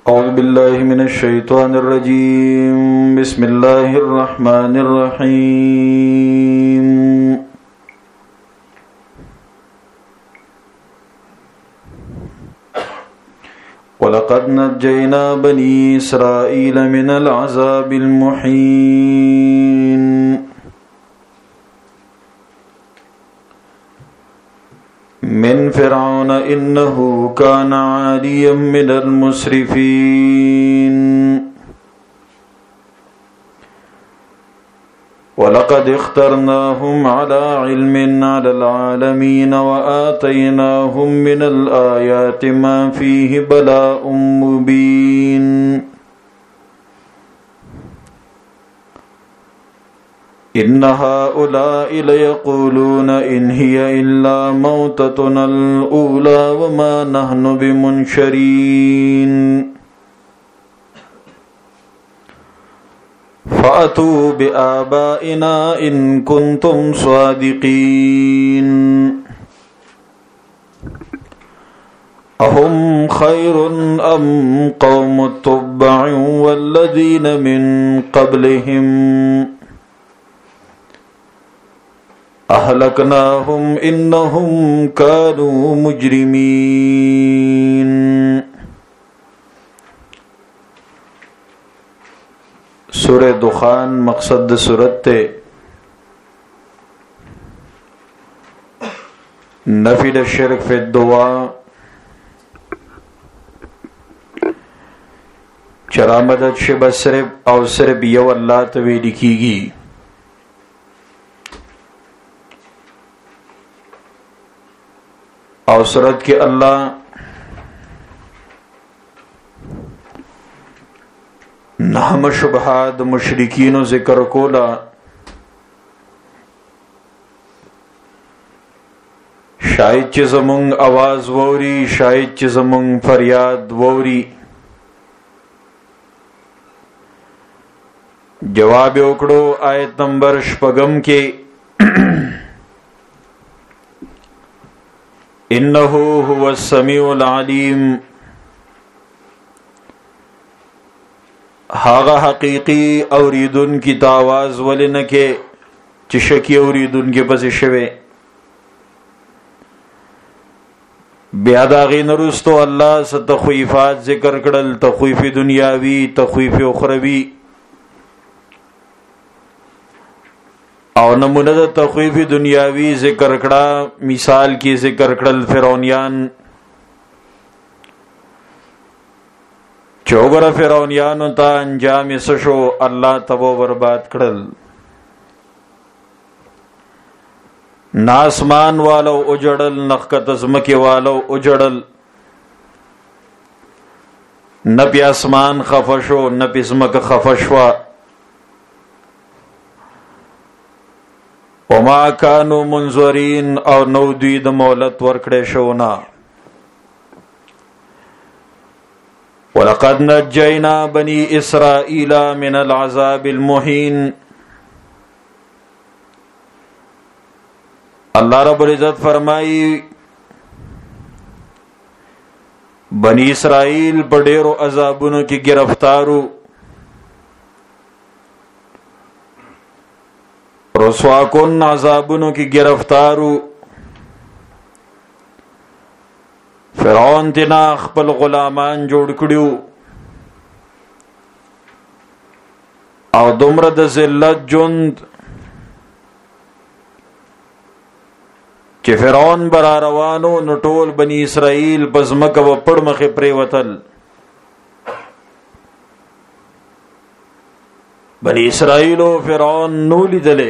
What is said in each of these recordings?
أعوذ بالله من الشيطان الرجيم بسم الله الرحمن الرحيم ولقد نجينا بني إسرائيل من العذاب المحين من فرعون إنه كان عاليا من المسرفين ولقد اخترناهم على علم على العالمين وآتيناهم من الآيات ما فيه بلاء مبين إن هؤلاء ليقولون إن هي إلا موتتنا الأولى وما نحن بمنشرين فأتوا بآبائنا إن كنتم صادقين أهم خير أم قوم التبع والذين من قبلهم أهلكناهم إنهم كانوا مجرمين سورة دخان مقصد سورت نفی الشرک فی الدعاء چرامدد شبه صرف او صرف یو اللہ تویلی کیگی او صورت کے اللہ نحم شبہات مشرکین و ذکر کولا شاید چی زمونگ آواز ووری شاید چی زمونگ فریاد ووری جواب اکڑو آیت نمبر شپگم کے انہو هو السمیع العلیم ہاغا حقیقی اوریدن کی تاواز ولنکے چشکی اوریدن کے پس شوے بیاداغی نرستو اللہ سے تخویفات ذکر کرل تخویف دنیاوی تخویف اخروی او نمونہ دا تخویف دنیاوی ذکر کڑا مثال کی ذکر کڑل فرعونیان چوگر فرعونیانو تا انجام سشو اللہ تبو برباد کڑل ناسمان والو اجڑل نخکت ازمکی والو اجڑل نپی اسمان خفشو نپی ازمک خفشوا وما کانو منظرین او نو دوی د مولت ورکڑے شونا وَلَقَدْ نَجَّيْنَا بَنِي إِسْرَائِيلَ مِنَ الْعَذَابِ الْمُهِينِ اللہ رب العزت فرمائی بنی اسرائیل بڑیرو عذابونو کی گرفتارو رسوا کن عذابونو کی گرفتارو فرعون تینا خپل غلامان جوړ کړیو او دومره د ذلت جند چې فرعون برا روانو نو ټول بنی اسرائیل پزمکه و پړ مخه پریوتل بنی اسرائیل او فرعون نو لیدلې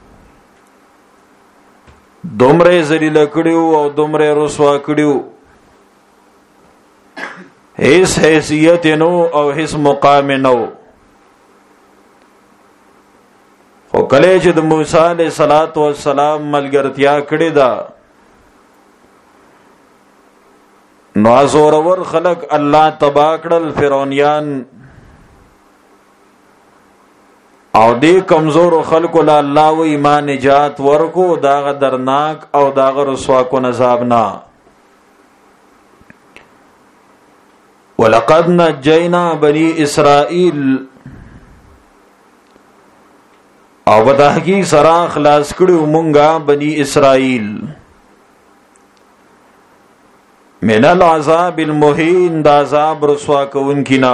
دومره ذلیل کړیو او دومره رسوا کړیو هیڅ حیثیت نو او هیڅ مقام نو خو کله چې د موسی علیہ الصلوۃ والسلام ملګرتیا کړې ده نو زورور خلق الله تبا کړل فرعونیان او دې کمزور خلق له الله و ایمان نجات ورکو داغه درناک او داغه رسوا کو عذاب نه ولقد نجینا بنی اسرائیل او بتحقیق سرا خلاص کړو مونږه بنی اسرائیل من العذاب المهین دا عذاب رسوا کونکینا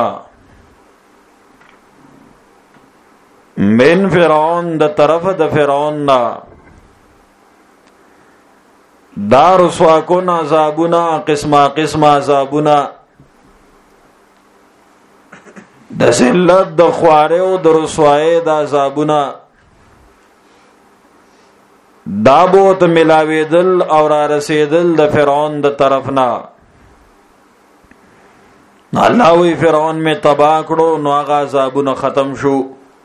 من فرعون د طرف د فرعون نا دا رسوا کون عذابنا قسمه عذابنا د ذلت د خواره او د رسوای د عذابنا دا بوت ملاویدل او را رسیدل د فرعون د طرفنا الله وی فرعون میں تباہ کړو نو هغه عذابونه ختم شو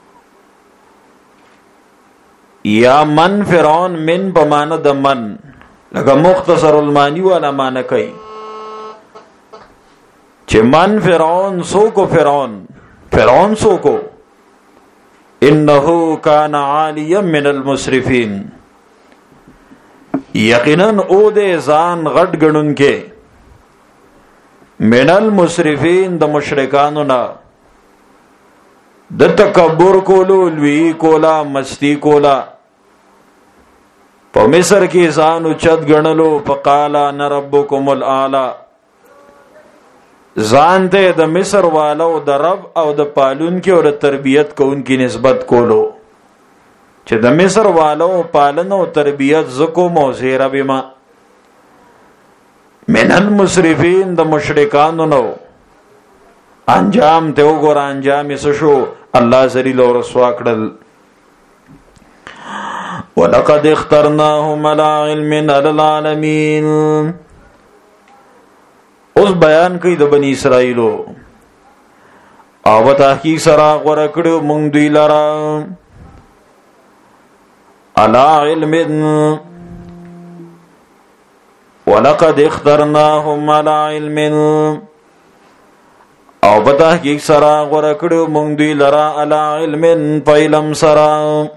یا من فرعون من بمانه د من لکه مختصر المانی والا معنی کوي چې من فرعون سو کو فرعون سو کو انه کان عالیا من المسرفین یقینا او دې ځان غټ غړون کې من المسرفین د مشرکانو نه د تکبر کولو لوی کولا مستی کولا په مصر کې ځان اوچت غنلو فقالا ان ربکم الاعلى ځان ته د مصر والو د رب او د پالون کې او د تربیت کوونکی نسبت کولو چې د مصر والو پالن او تربیت زکو موزیرا بما من المسرفین د مشرکانو نو انجام ته وګور انجام یې شو الله ذلیل او رسوا کړل ولقد اخترناهم على علم على العالمين اوس بیان کوي د بنی اسرائیلو او تحقیق سره غوړه کړو مونږ دوی لرا على علم ولقد اخترناهم على علم او تحقیق سره غوړه کړو مونږ دوی لرا على علم پایلم سره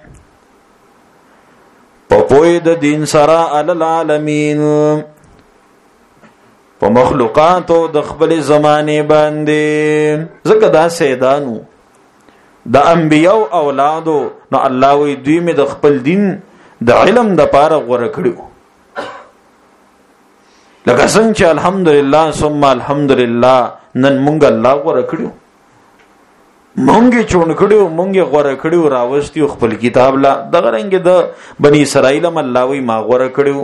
پوی د دین سرا علی العالمین په مخلوقاتو د خپل زمانه باندې زکه دا سیدانو د انبیو اولادو نو الله وی دوی می د خپل دین د علم د پاره غوړه کړو لکه څنګه چې الحمدلله ثم الحمدلله نن مونږ الله غوړه کړو مونږه چون کړو مونږه غوړه کړو راوستي خپل کتاب لا دغه رنګ د بنی اسرائیل ملاوی ما غوړه کړو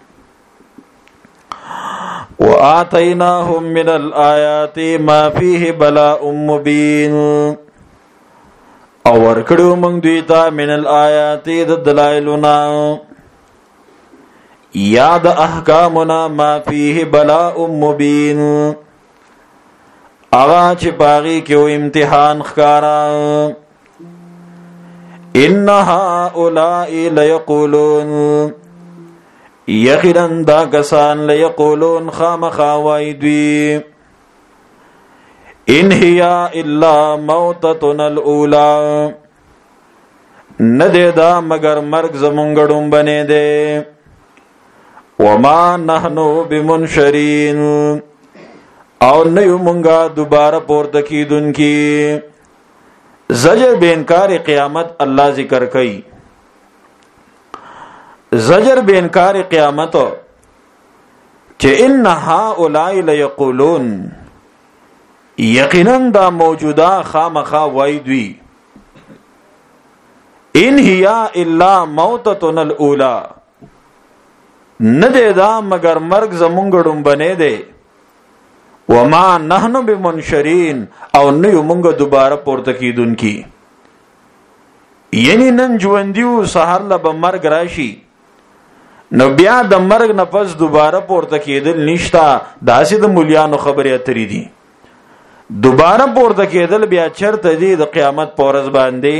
واتیناهم من الآیات ما فيه بلاء مبین او ورکړو مونږ دوی ته من الآیات د دلایلنا یاد احکامنا ما فيه بلاء مبین اغا چې باغی کې و امتحان خکارا ان هؤلاء ليقولون یقینا دا کسان ليقولون خامخا وایدوی ان هي الا موتتنا الاولى ندی دا مگر مرگ زمونگڑوں بنے دے وما نحنو بمنشرین او نیو منگا دوبارہ پورته کیدون کی زجر بے انکار قیامت اللہ ذکر کئی زجر بے انکار قیامت چه ان هؤلاء لیقولون یقینا دا موجودا خامخا وایدوی ان هي الا موتتنا الاولى ندے دا مگر مرگ زمونگڑم بنے دے وما نحن بمنشرین او نیو مونږ دوباره پورته کیدون کی یعنی نن ژوندیو سحر له مرګ راشي نو بیا د مرګ نه پس دوباره پورته کیدل نشتا داسې د مولیانو خبرې اترې دي دوباره پورته کیدل بیا چرته دي د قیامت پورز باندې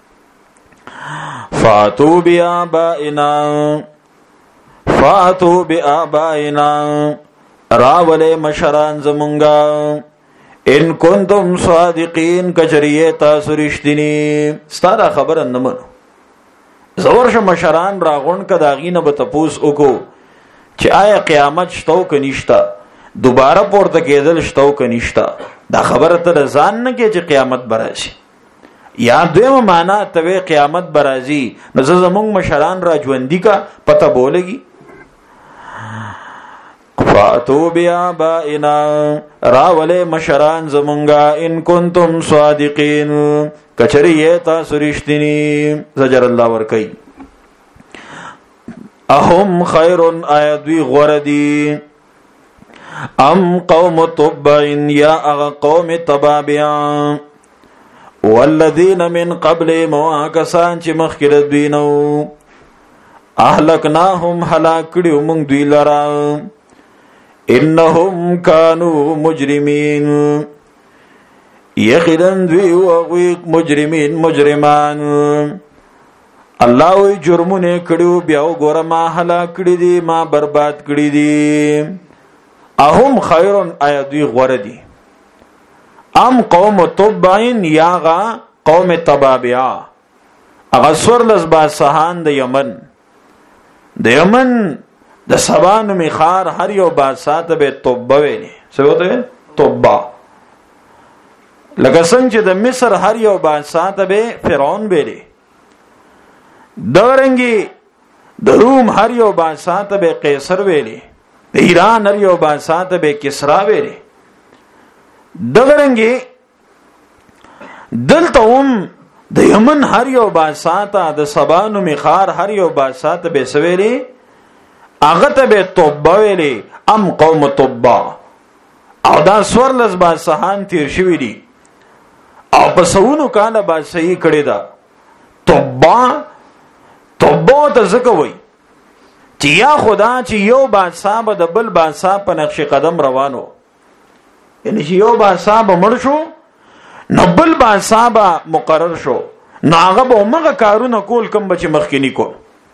فاتو بآبائنا راولے مشران زمونگا ان کنتم صادقین کچریه تاسو رښتینی ستاره خبره نه منو زورش مشران راغون کداغینه به تپوس وکړو چې آیا قیامت شته او کنيشته دوباره پورته کېدل شته او کنيشتا دا خبره ته ځان نه کې چې قیامت براشي یا دویمه معنا ته قیامت برازي نو زمونږ مشران را ژوندۍ کا پته بولېږي فاتو بیا بائنا راولے مشران زمونگا ان کنتم صادقین کچری ایتا سرشتنی زجر اللہ ورکی اهم خیرن آیدوی غوردی ام قوم تبعین یا اغا قوم تبابیان والذین من قبل مواکسان چی مخکرت دوینو احلکناهم حلاکڑیو منگ دوی لرام انهم كانوا مجرمين یقینا دوی وغوی مجرمین مجرمان الله وی جرمونه کړو بیا وګوره ما هلاک کړی دي ما برباد کړی دي اهم خیرن آیا دوی غوړه دي ام قوم تبعین یاغا قوم تبابیا اغه سورلس بادشاہان د یمن د سبانو میخار هر یو بادشاہ ته به توبه ویلي څه وته توبه لکه څنګه چې د مصر هر یو بادشاہ ته به فرعون ویلي دورنګي د روم هر یو بادشاہ ته به قیصر ویلي د ایران هر یو بادشاہ ته به کسرا ویلي دورنګي دلته هم د یمن هر یو بادشاہ ته د سبانو میخار هر یو بادشاہ ته به سویلي اغه ته به توبه ویلي ام قوم توبه او دا سورلس بادشاہان تیر شوی دي او په سونو کاله بادشاہي کړی دا توبه ته ځکه وای چې یا خدا چې یو بادشاہ به د بل بادشاہ په نقش قدم روانو یعنی چې یو بادشاہ به مړ شو نو بل بادشاہ به مقرر شو نو هغه به موږ کارونه کول کوم چې مخکینی کو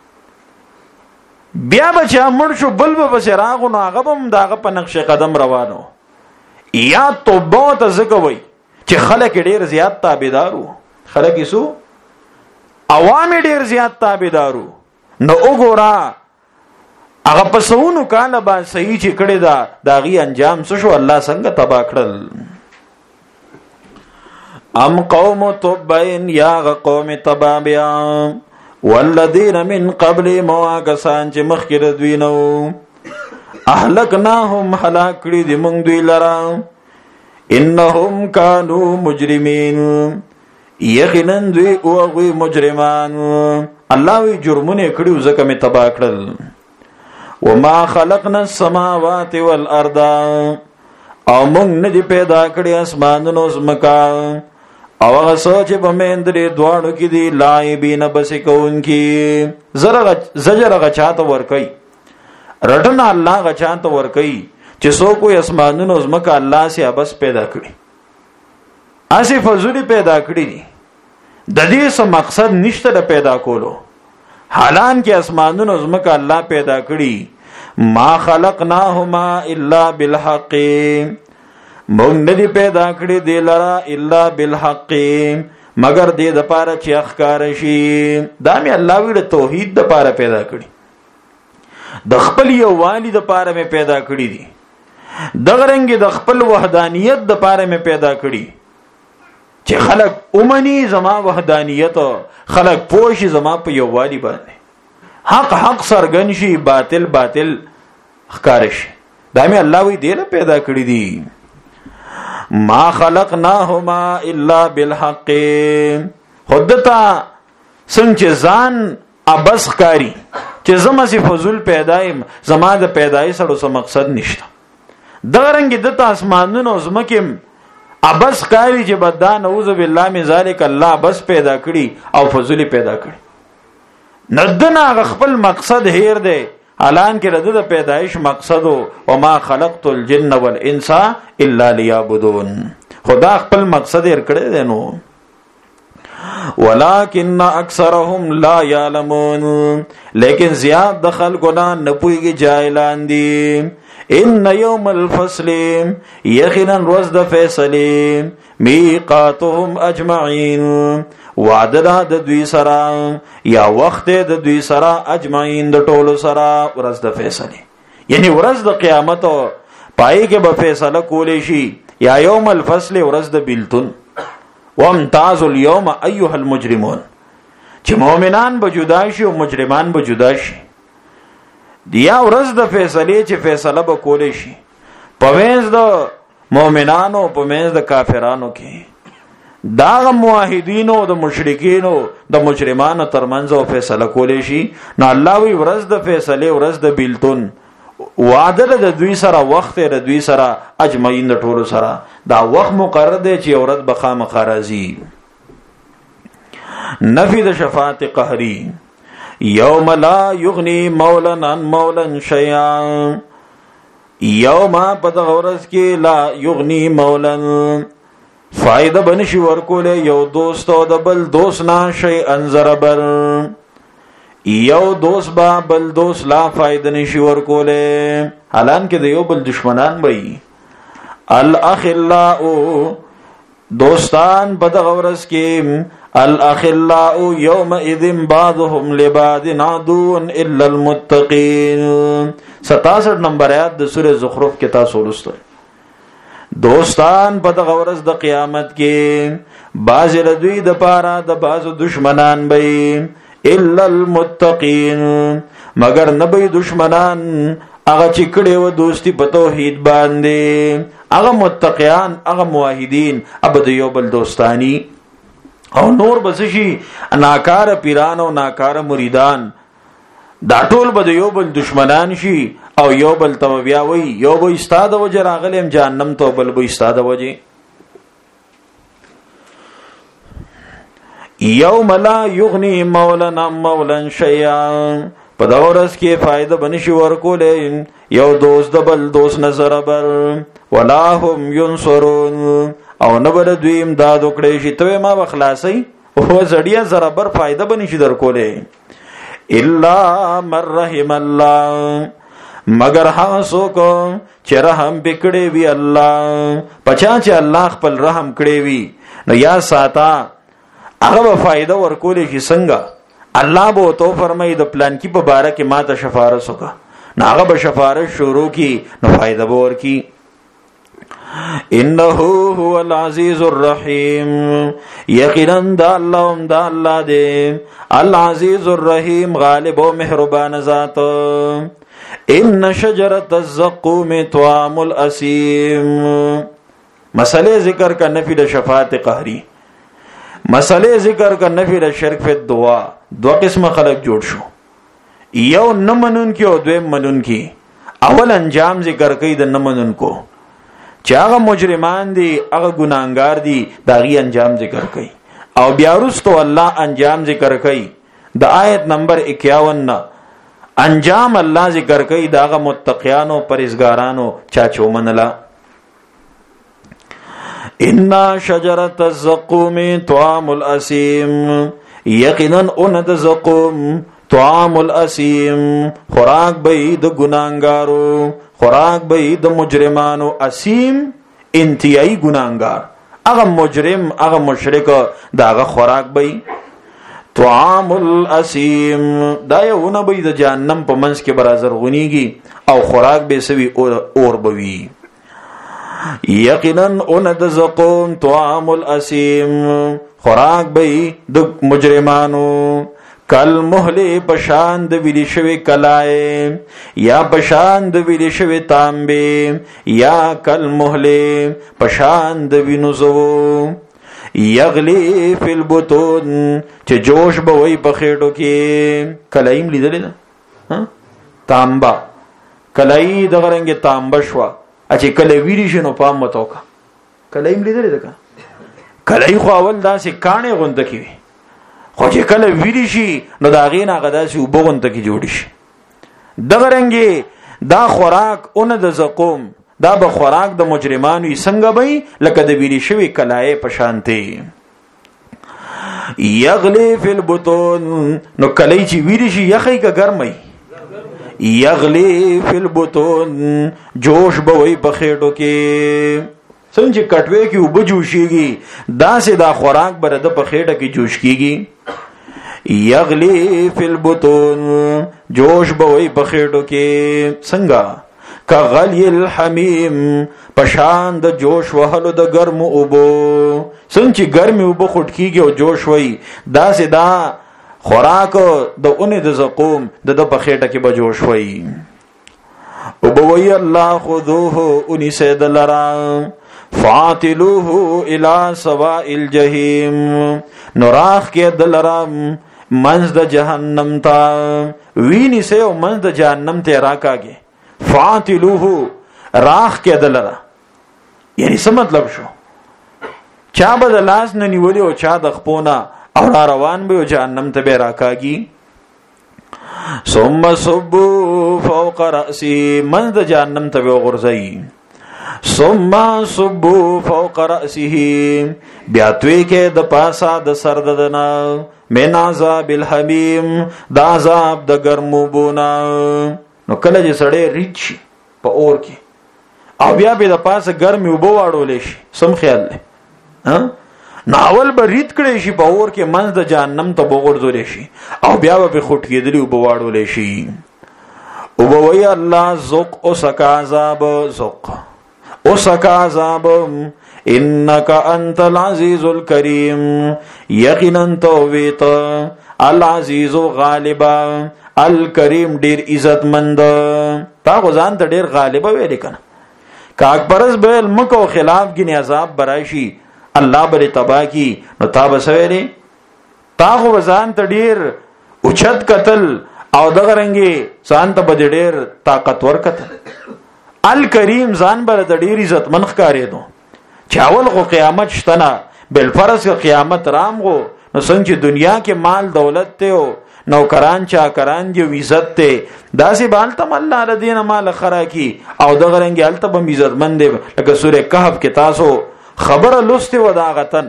بیا بچا مړ شو بل به بسراغو نو هغه هم داغه په نقش قدم روانو یا توبه ته ځکه وای چې خلک ډیر زیات تابعدارو خلک یې سو عوام ډیر زیات تابعدارو نو وګورا هغه په سونو کاله باندې صحیح چې کړي دا داغي انجام څه شو الله څنګه تبا کړل ام قوم تبعین یا قوم تبابیا والذین من قبل مواکسان چې مخکره دوی نو اهلکناهم هلاک کړي دي موږ دوی لرا انهم كانوا مجرمین یقینا دوی او مجرمان الله وی جرمونه کړي ځکه می تبا کړل وما خلقنا السماوات والارض او موږ نه دي پیدا کړی اسمانونو زمکا او هغه سوچ په مندري دواړو کې دي لایبین بس کوونکی زجر غچاته ور کوي رټنا الله غچاته ور کوي چې سو کوئی اسمانونو زمکا الله سي بس پیدا کړی اسی فزوري پیدا کړی دي د دې څه مقصد نشته د پیدا کولو حالان کې اسمانونو زمکا الله پیدا کړی ما خلقناهما الا بالحق مونږ نه دی پیدا کړی دی لرا الا بالحق مگر دې د پاره چې اخکار شي دا مې الله وی د توحید د پاره پیدا کړی د خپل یو والی د پاره مې پیدا کړی دی دغه رنګ د خپل وحدانیت د پاره مې پیدا کړی چې خلق اومني زما وحدانیت خلق پوښي زما په یو والی باندې حق سرګن شي باطل ښکار شي دا مې الله وی دی پیدا کړی دی ما خلقناهما الا بالحق خودتا څنګه ځان ابس کاری چې زما سي فضل پیدایم زما د پیدای سره څه مقصد نشته دا رنګ د اسمانونو زمکم ابس کاری چې بدا نعوذ بالله من ذلک الله بس پیدا کړي او فضل پیدا کړي ندنا خپل مقصد هیر دی الان کې رد د پیدایش مقصد او ما خلقت الجن والانس الا ليعبدون خدا خپل مقصد یې کړی دی نو ولكن اکثرهم لا يعلمون لیکن زیاد د خلکو نه پوهیږي جاهلان دي ان يوم الفصل یقینا روز د فیصله میقاتهم اجمعين وعده د دوی سره یا وخت د دوی سره اجمعین د ټولو سره ورځ د فیصله یعنی ورځ د قیامت پای کې به فیصله کولې شي یا یوم الفصل ورځ د بیلتون وامتاز اليوم ایها المجرمون چې مؤمنان به جدا شي او مجرمان به جدا شي یا ورځ د فیصله چې فیصله به کولې شي پوینځ د مؤمنانو پوینځ د کافرانو کې دا موحدینو د مشرکینو د مجرمانو ترمنځ او فیصله کولې شي نو الله وی ورځ د فیصله ورځ د بیلتون وعده د دوی سره وخت د دوی سره اجمعین د ټولو سره دا وخت مقرر دی چې ورځ بخامه خارزي نفی د شفاعت قهری یوم لا یغنی مولا عن مولا شیئا یوم پد غورز کې لا یغنی مولا فائدہ بنشي ورکوله یو دوست او د بل دوست نه شي انزربر یو دوست با بل دوست لا فائدہ نشي ورکوله حالان کې د یو بل دشمنان وي الاخلاء دوستان بد غورز کې الاخلاء يومئذ بعضهم لبعض عدو الا المتقين 67 نمبر آیات د سورۃ زخرف کې تاسو ولستئ دوستان په دغه ورځ د قیامت کې باز ردوی د پاره د باز دشمنان به الا المتقین مگر نه به دشمنان هغه چې کړي و دوستی په توحید باندې هغه متقیان هغه موحدین ابد یو بل دوستانی او نور بسشي ناکار پیران او ناکار مریدان دا ټول به یو بل دشمنان شي او یو بل تو بیا وی یو به استاد وجه راغلم جهنم تو بل به استاد وجه یوم لا یغنی مولا عن مولا شیئا په دا ورځ کې فائدہ بنشي ورکولې یو دوست د بل دوست نظر بر ولا هم ينصرون او نه بل دوی امداد وکړي شي ته ما بخلاصي او زړیا زره بر فائدہ بنشي درکولې الا من رحم الله مگر هغه څوک چې رحم وکړي وی الله پچا چې الله خپل رحم کړي وی نو یا ساته هغه فائدہ ورکولې شي څنګه الله به تو فرمایي د پلان کې په باره کې ما ته شفارس وکړه نو هغه به شفارس شروع کی نو فائدہ به ورکی انه هو العزیز الرحیم یقینا دا الله دې العزیز الرحیم غالب او مهربان ذات ان شجرة الزقوم طعام الاسیم مسئلے ذکر کا نفی د شفاعت قهری مسئلے ذکر کا نفی د شرک فی الدعاء دو قسم خلق جوړ شو یو نمنون کی او دویم منون کی اول انجام ذکر کوي د نمنون کو چې هغه مجرمان دي هغه ګناهګار دي داغي انجام ذکر کوي او بیا وروسته الله انجام ذکر کوي د آیت نمبر 51 انجام الله ذکر کوي داغه متقیانو پرهیزګارانو چا چومنلا ان شجرة الزقوم طعام الاسیم یقینا ان د زقوم طعام الاسیم خوراک به د ګناهګارو خوراک به د مجرمانو اسیم انتهایی ګناهګار هغه مجرم هغه مشرک داغه خوراک به طعام الاسیم دا یو نه به د جهنم په منځ کې برازر غونیږي او خوراک به سوي اور بوي یقینا ان د زقوم طعام الاسیم خوراک به د مجرمانو کل محلی پشان د ویلی شوی کلائے یا پشان د ویلی شوی تانبے یا کل محلی پشان د وینوزو یغلی فی البطون چه جوش بوئی پخیٹو کی کلائیم لیدلی دا تانبا کلائی دا غرنگی تانبا شوا اچه کلی ویلی شنو پام متوکا کلائیم لیدلی دا کلائی خو اول دا سی کانے غندکی وی خو چې کله ویری شي نو دا غینا غداسي وبغونته کې جوړ شي دغه رنګي دا خوراک اون د زقوم دا به خوراک د مجرمانو څنګه وي لکه د ویری شوی کلای په شانتي یغلی فی البطون نو کلی چې ویری شي یخی کا ګرمي یغلی فی البطون جوش به وي په خېټو کې څنګه کټوي کې وب جوشيږي دا سه دا خوراک بر د په خېټه کې جوش کیږي یغلی فی البطون جوش به وي په خېټو کې څنګه کغلی الحمیم پشان د جوش وهلو د ګرمو اوبو. څنګه چې ګرمي اوبه خټ کیږي او جوش وای داسې دا خوراک د اونې د زقوم د په خېټه کې به جوش وای. او بوي الله خذوه اني سيد لرا فاعتلوه الى سواء الجحيم نراخ کې دلرا منز د جهنم تا ویني سه او منز د جهنم ته راکاږي. فاعتلوه راخ کې دلرا یعنی څه مطلب شو؟ چا به د لاس نه نیولې او چا د خپونه او روان به جهنم ته به راکاږي. ثم صبوا فوق رأسي من د جهنم ته غورځي. ثم صبوا فوق رأسه بیا توی کې د پاسا د سر ددنا من عذاب الحمیم د عذاب د ګرمو بونا. نو کله چې سړی ریچ په اور کې او بیا به د پاسه ګرمي وبو واړولې شي سم خیال دی ها ناول به ریت کړي شي په اور کې منځ د جهنم ته وګورځول شي او بیا به خټ کېدلی وبو واړولې شي. او وی الله ذوق او سکا عذاب ذوق او سکا عذاب انک انت العزیز الکریم یقینا تو ویت العزیز غالب الکریم ډیر عزت مند. تا غزان ته ډیر غالب ویل کنه کاک پرز بیل مکو خلاف گنی عذاب برایشی الله بری تبا کی نو تا بسویلی تا خو وزان ته ډیر اوچت قتل او دغه رنگي ځان ته بد ډیر طاقتور قتل. الکریم ځان بر د ډیر عزت منخ کاری دو چاول خو قیامت شتنا بل فرض قیامت رام غو نو څنګه دنیا کې مال دولت ته او نوکران چاکران جو عزت ته داسې بالتم الله ردین مال خرا کی او دغه رنگي التبم عزت مند لکه سوره کهف کې تاسو خبر لسته وداغتن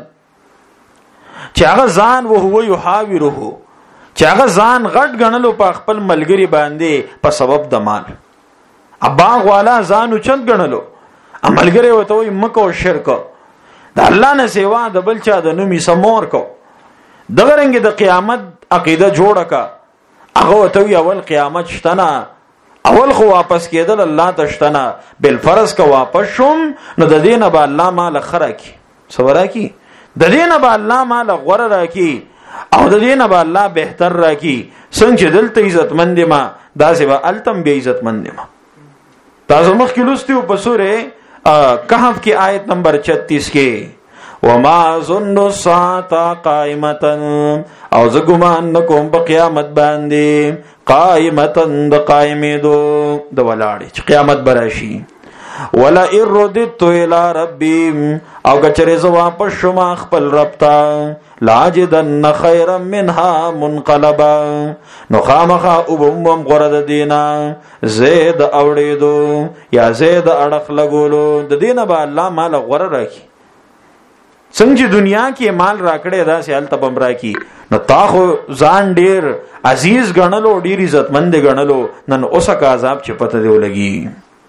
چاغه ځان او هو یحاوره چاغه ځان غټ غنلو په خپل ملګری باندې په سبب د مال ابا والا ځان چند غنلو عملګری وته وي مکو شرک د الله نه سیوا د بل چا د نومي سمور کو دغه رنګ د قیامت عقیده جوړه کا هغه ته وی اول قیامت شتنا اول خو واپس کېدل الله تشتنا بل فرض کا واپس شوم نو د دینه به الله مال خره کی سورا کی د دینه به الله مال غوړه را کی او د دینه به الله بهتر را کی څنګه دلته عزت مند ما داسې به التم به عزت مند ما. تاسو مخکې لوستیو په سوره کهف کې آیت نمبر 36 کې وما ظن الساعه قائمه او زګمان نکوم په قیامت باندې قائمه د قائمېدو د ولاړې قیامت براشي. ولا اردت الى ربي او کچره ز واپس شوم خپل رب ته لاجدن خيرا منها منقلبا نو خامخا وبم غرد دینا زید اوړېدو یا زید اڑخ لګولو د دینه به الله مال غره راکی. څنګه دنیا کې مال راکړې دا سیال تبم راکی نو تا خو ځان ډیر عزیز غنلو ډیر عزت مند غنلو نن اوسه کا عذاب چې پته دی ولګي.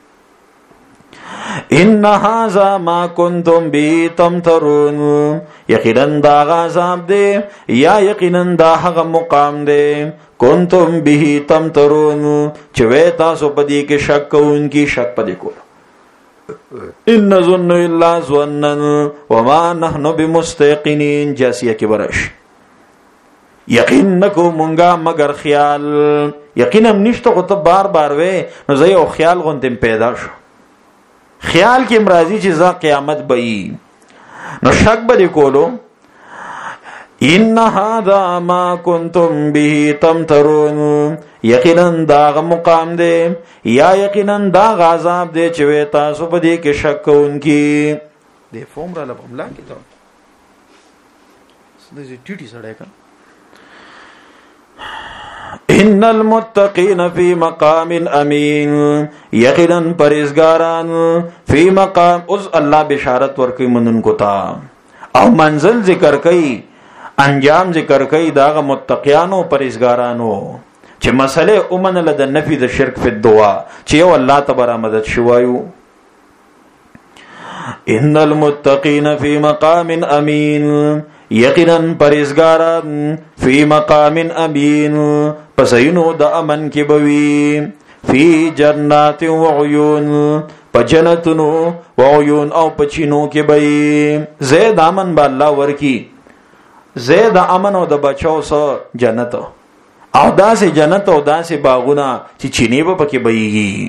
ان هذا ما كنتم به تمترون یقینا دا عذاب دی یا یقینا دا هغه مقام دی کنتم به تمترون چې وې تاسو پدې کې شک کوونکی شک پدې کول. ان ظن الا ظنا وما نحن بمستيقنين جاسيه کې برش یقین نکو مونږه مگر خیال یقینا نشته خو ته بار بار وې نو زه یو خیال غوندم پیدا شو خیال کې مرضی چې ځا قیامت بې نو شک به کولو. ان هذا ما كنتم به تمترون یقینا دا مقام دی یا یقینا دا عذاب دی چې تاسو په دې کې شک کوونکی دی. فوم را لپم لا کې ته سده ټیټی سړی کا. ان المتقین فی مقام امین یقینا پرهیزګاران فی مقام اوس الله بشارت ورکوي منونکو ته او منزل ذکر کوي انجام ذکر کوي دا متقیانو پرهیزګارانو چې مسئله اومن له د نفي د شرک په دعا چې یو الله تبارک مدد شوایو. ان المتقین فی مقام امین یقینا پرهیزګاران فی مقام امین پسینو د امن کې بوي فی جنات و عیون په جنتونو و عیون او په چینو کې به زید امن به الله ورکی زید امن او د بچو سره جنت او داسې جنت او داسې باغونه چې چینه به پکې بهيږي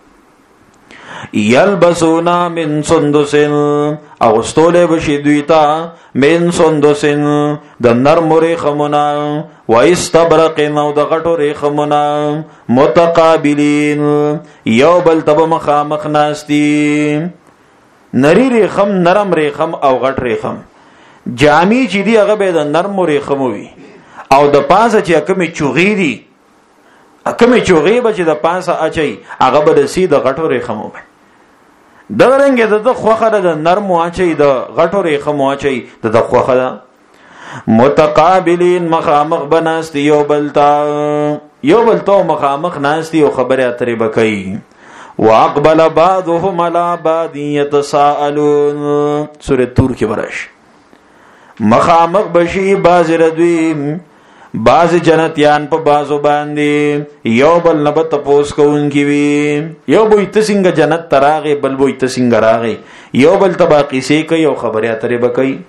یلبسونا من سندسن او استوله بشي دویتا من سندسن د نرم ریخمنا و استبرق نو د غټو ریخمنا متقابلین یو بل تب مخامخ ناستی نری ریخم نرم ریخم او غټ ریخم جامی چې دی هغه به د نرم ریخم وي او د پاسه چې کومې چوغې دي کومې چوغې به چې د پاسه اچي هغه به د سي د غټو ریخم وي د رنګ د خوخه د نرم واچي د غټو ریخم واچي د خوخه ده متقابلین مخامخ بناستی یو بلتا مخامخ ناستی او خبره اترې بکئی واقبل بعضهم على بعض يتساءلون سورۃ تور کې برش مخامخ بشي باز ردوی باز جنتیان په بازو باندې یو بل نه تپوس کوونکی وي یو بو ایتسنګ جنت تراغه بل بو ایتسنګ راغه یو بل تباقی سي کوي او خبره اترې بکئی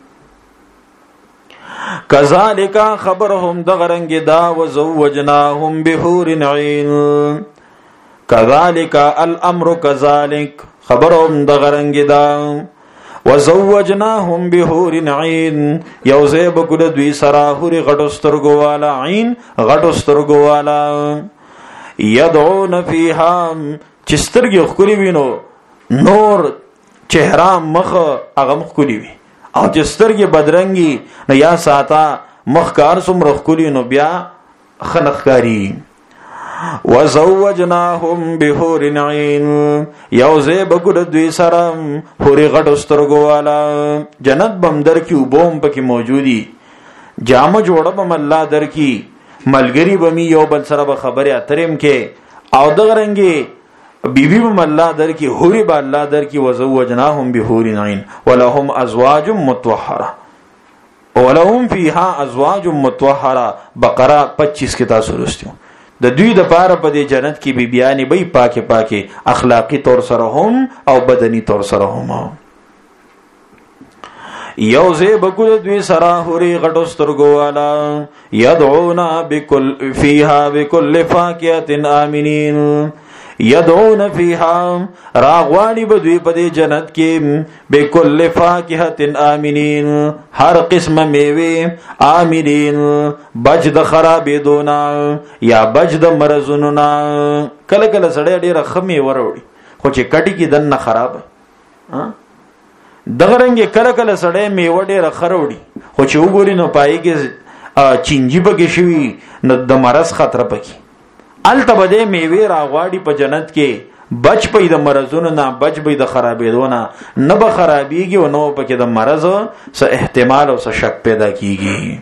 کذالک خبرهم دغرنګ دا وزوجناهم بحور عین کذالک الامر کذالک خبرهم دغرنګ دا وزوجناهم بحور عین یوزه بګد دوی سرا حور غټسترګو والا عین غټسترګو والا یدعون فیها چسترګي خوري وینو نور چهره مخ اغم خوري وی او چسترګي بدرنګي نه یا ساتا مخکار سم رخکلی نو بیا خنخکاری وزوجناهم بحور عین یوزه بګد دوی سرم حور غټسترګو والا جنت بم در کی وبوم پکې موجودی جامه جوړه بم الله در کی ملګری بمی یو بل سره به خبره اترم کې او دغرنګي بیبی بم الله در کی حور به الله در کی وزوجناهم بحور عین ولهم ازواج مطهره ولهم فیها ازواج مطهره بقره 25 کې تاسو ورستیو د دوی د پاره په دې جنت کې بیبیانی به پاکه پاکه اخلاقی طور سره هم او بدنی طور سره هم یوزه بکول دوی سره هوري غټو سترګو والا یدعونا بكل فیها بكل فاکهه امنین یدعون فیها راغوالی بدوی په دې جنت کې بكل فاکهه امنین هر قسم میوه امنین بج د خرابې دونا یا بج د مرزوننا کله کله سړی ډیره خمه وروړي خو چې کټی کې دنه خراب دغه رنګ کله کله سړی میوه ډیره خروړي خو چې وګوري نو پای کې چینجی بګی شوی نو د مرز خطر پکې التبده میوه راغواړي په جنت کې بچ پي د مرزونو نه بچ پي د خرابېدو نه به خرابيږي او نو پکې د مرز سه احتمال او سه شک پیدا کیږي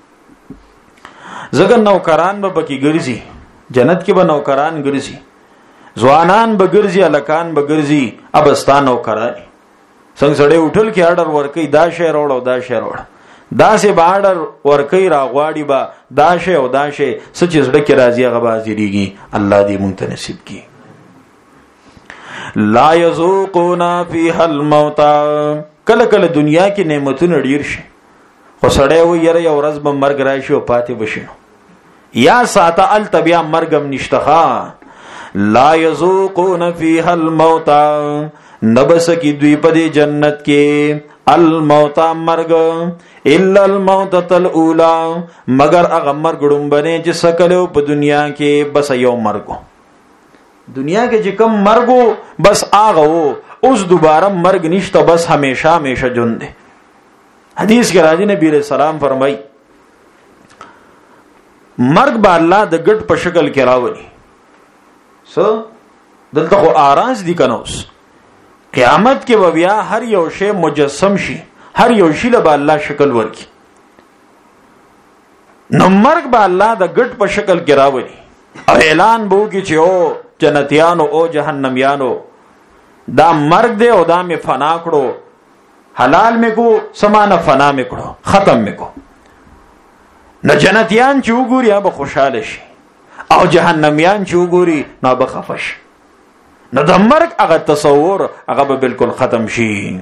زګر نوکران به پکې ګرځي جنت کې به نوکران ګرځي ځوانان به ګرځي الکان به ګرځي ابستان نوکرای څنګه سړی اٹھل کې آرډر ورکي دا شهر وړو دا شهر وړ دا سه باډر ورکی راغواړي با داشه او داشه سچ زړه کې راضي غبازيږي الله دې مونږ ته نصیب کړي لا یذوقون فیها الموت کله کله دنیا کې نعمتونه ډیر شي خو سړی و یره یو ورځ به مرګ راشي او پاتې بشي یا ساته ال طبيع مرګم نشتخا لا یذوقون فیها الموت نبس کی دوی په دې جنت کې الموت مرگ الا الموت الاولى مگر هغه مرګ ډومبنه چې سکلو په دنیا کې بس یو مرګ دنیا کې چې کم مرګ بس هغه اوس دوباره مرګ نشته بس همیشه همیشه ژوند دی حدیث کې راځي نبی رسول الله فرمایي مرګ به الله د ګډ په شکل کې راوړي سو دلته خو آراز دي کنوس قیامت کې بیا هر یو شی مجسم شي هر یو شی له الله شکل ورکی نو مرګ به الله د ګډ په شکل کې راوړي او اعلان بو کې چې او جنتیانو او جهنميانو دا مرګ دی او دا می فنا کړو حلال می کو سمانه فنا می کړو ختم می کو نو جنتیان چې وګوري به خوشاله شي او جهنميان چې وګوري نو به خفش، نو د مرګ هغه تصور هغه به بالکل ختم شي.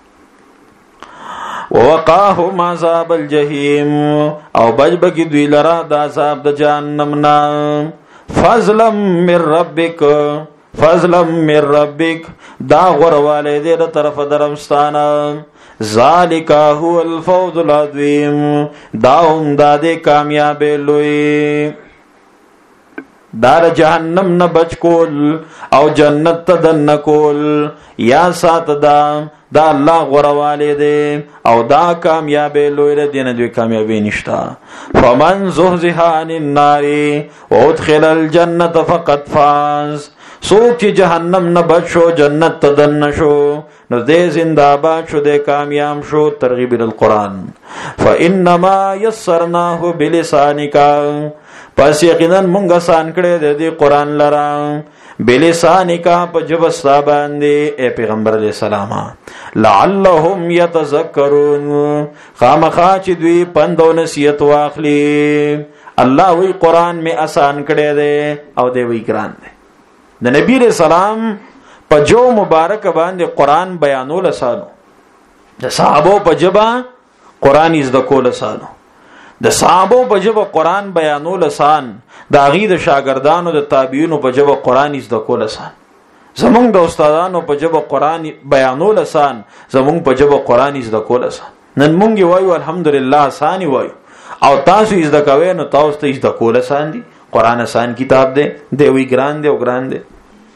ووقاهم عذاب الجحیم، او بجبکی دوی لرا د عذاب د جهنم نه. فضلا من ربک، فضلا من ربک، دا غرواله دې د طرف درمستانه. ذالک هو الفوز العظیم، دا هم دا دې کامیابی لوی. دار جهنم نه بچ کول او جنت ته دن کول یا سات دا الله غرواله دې او دا کامیابی لوی دې نه دوی کامیابی نشتا. فمن زحزح عن النار وادخل الجنه فقد فاز، سوک چې جهنم نه بچ شو جنت ته دن شو نو دې زنده باد شو، دې کامیاب شو. ترغیب القرآن. فانما یسرناه بلسانک، پس یقینا مونږ آسان کړی د دې قرآن لرا بلسانک په ژبه ستا باندې اے پیغمبر علیہ السلام، لعلهم یتذکرون، خامخا چې دوی پند او نصیحت واخلي. الله وی قرآن می آسان کړی دی او دی وی ګران دی. د نبی علیہ السلام په جو مبارک باندې قرآن بیانول اسانو، د صحابه په ژبه قرآن از د کول اسانو، د صحابه په ژبه قرآن بیانول آسان، د هغې د شاګردانو د تابعینو په ژبه قرآن زده کول آسان، زمونږ د استادانو په ژبه قرآن بیانول آسان، زمونږ په ژبه قرآن زده کول آسان. نن مونږ وایو الحمدلله آسان وایو، او تاسو زده کوئ نو تاسو ته زده کول آسان دي. قرآن آسان کتاب دی، دی وی ګران دی او ګران دی.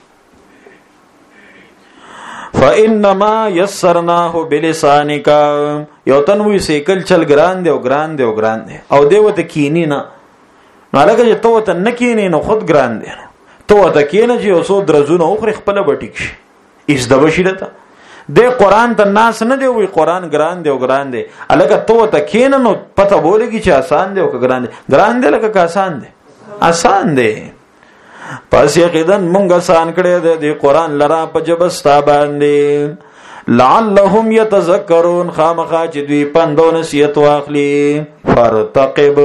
فانما یسرناه بلسانک، یو تنوی سیکل چل ګران دی او ګران دی او ګران دی، او دی وته کینی نه، نو لکه چې تو ته نه کینی نو خود ګران دی، تو ته کینی چې اوسو درزونه اوخره خپل بټیک شي از د بشیرته. د قرآن ته ناس نه دی وی قرآن ګران دی او ګران دی، الکه تو ته کین نو پته بولېږي چې آسان دی او ګران دی. ګران دی لکه آسان دی، آسان دی. پس یقینا مونږ آسان کړی دی قرآن لرا په ژبه ستا باندې، لعلهم یتذکرون، خامخا چې دوی پند او نصیحت واخلي. فرتقب،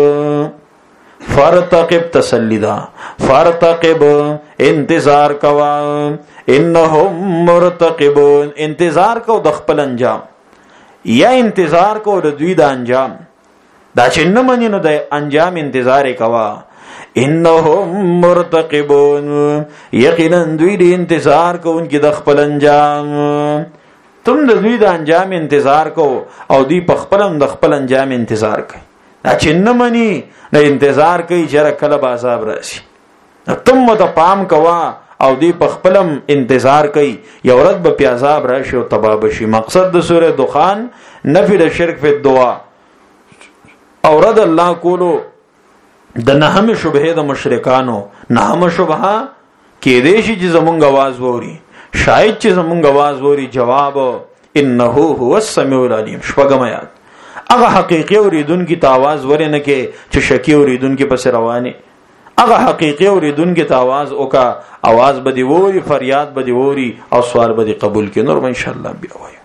فرتقب تسلی دا، فرتقب انتظار کوا، انهم مرتقبون، انتظار کو د خپل انجام یا انتظار کو د دوی د انجام، دا چې نه مني نو د انجام انتظار کوا. انهم مرتقبون، یقینا دوی د انتظار کوونکي د خپل انجام. تم د دوی د انجام انتظار کو او دوی په خپلم د خپل انجام انتظار کوي. دا چې نه مني نه انتظار کوي چې کله به عذاب راشي. تم مت پام کوا او دوی په خپلم انتظار کوي یو ورځ به په عذاب راشي او تباه بشي. مقصد د سوره دخان نفی د شرک فی الدعاء او رد الله کولو د نهم شبهه د مشرکانو. نهم شبهه کې دې شي چې زمونږ आवाज ووري، شاید چې زمونږ आवाज ووري جواب انه هو السمیع العلیم. شپږم آیات. هغه حقیقي اوریدونکو ته आवाज ورنه کې چې شکی اوریدونکو پس روانه، هغه حقیقي اوریدونکو ته आवाज وکا، आवाज بدی ووري، فریاد بدی ووري او سوال بدی قبول کې. نور ان شاء الله بیا وایو.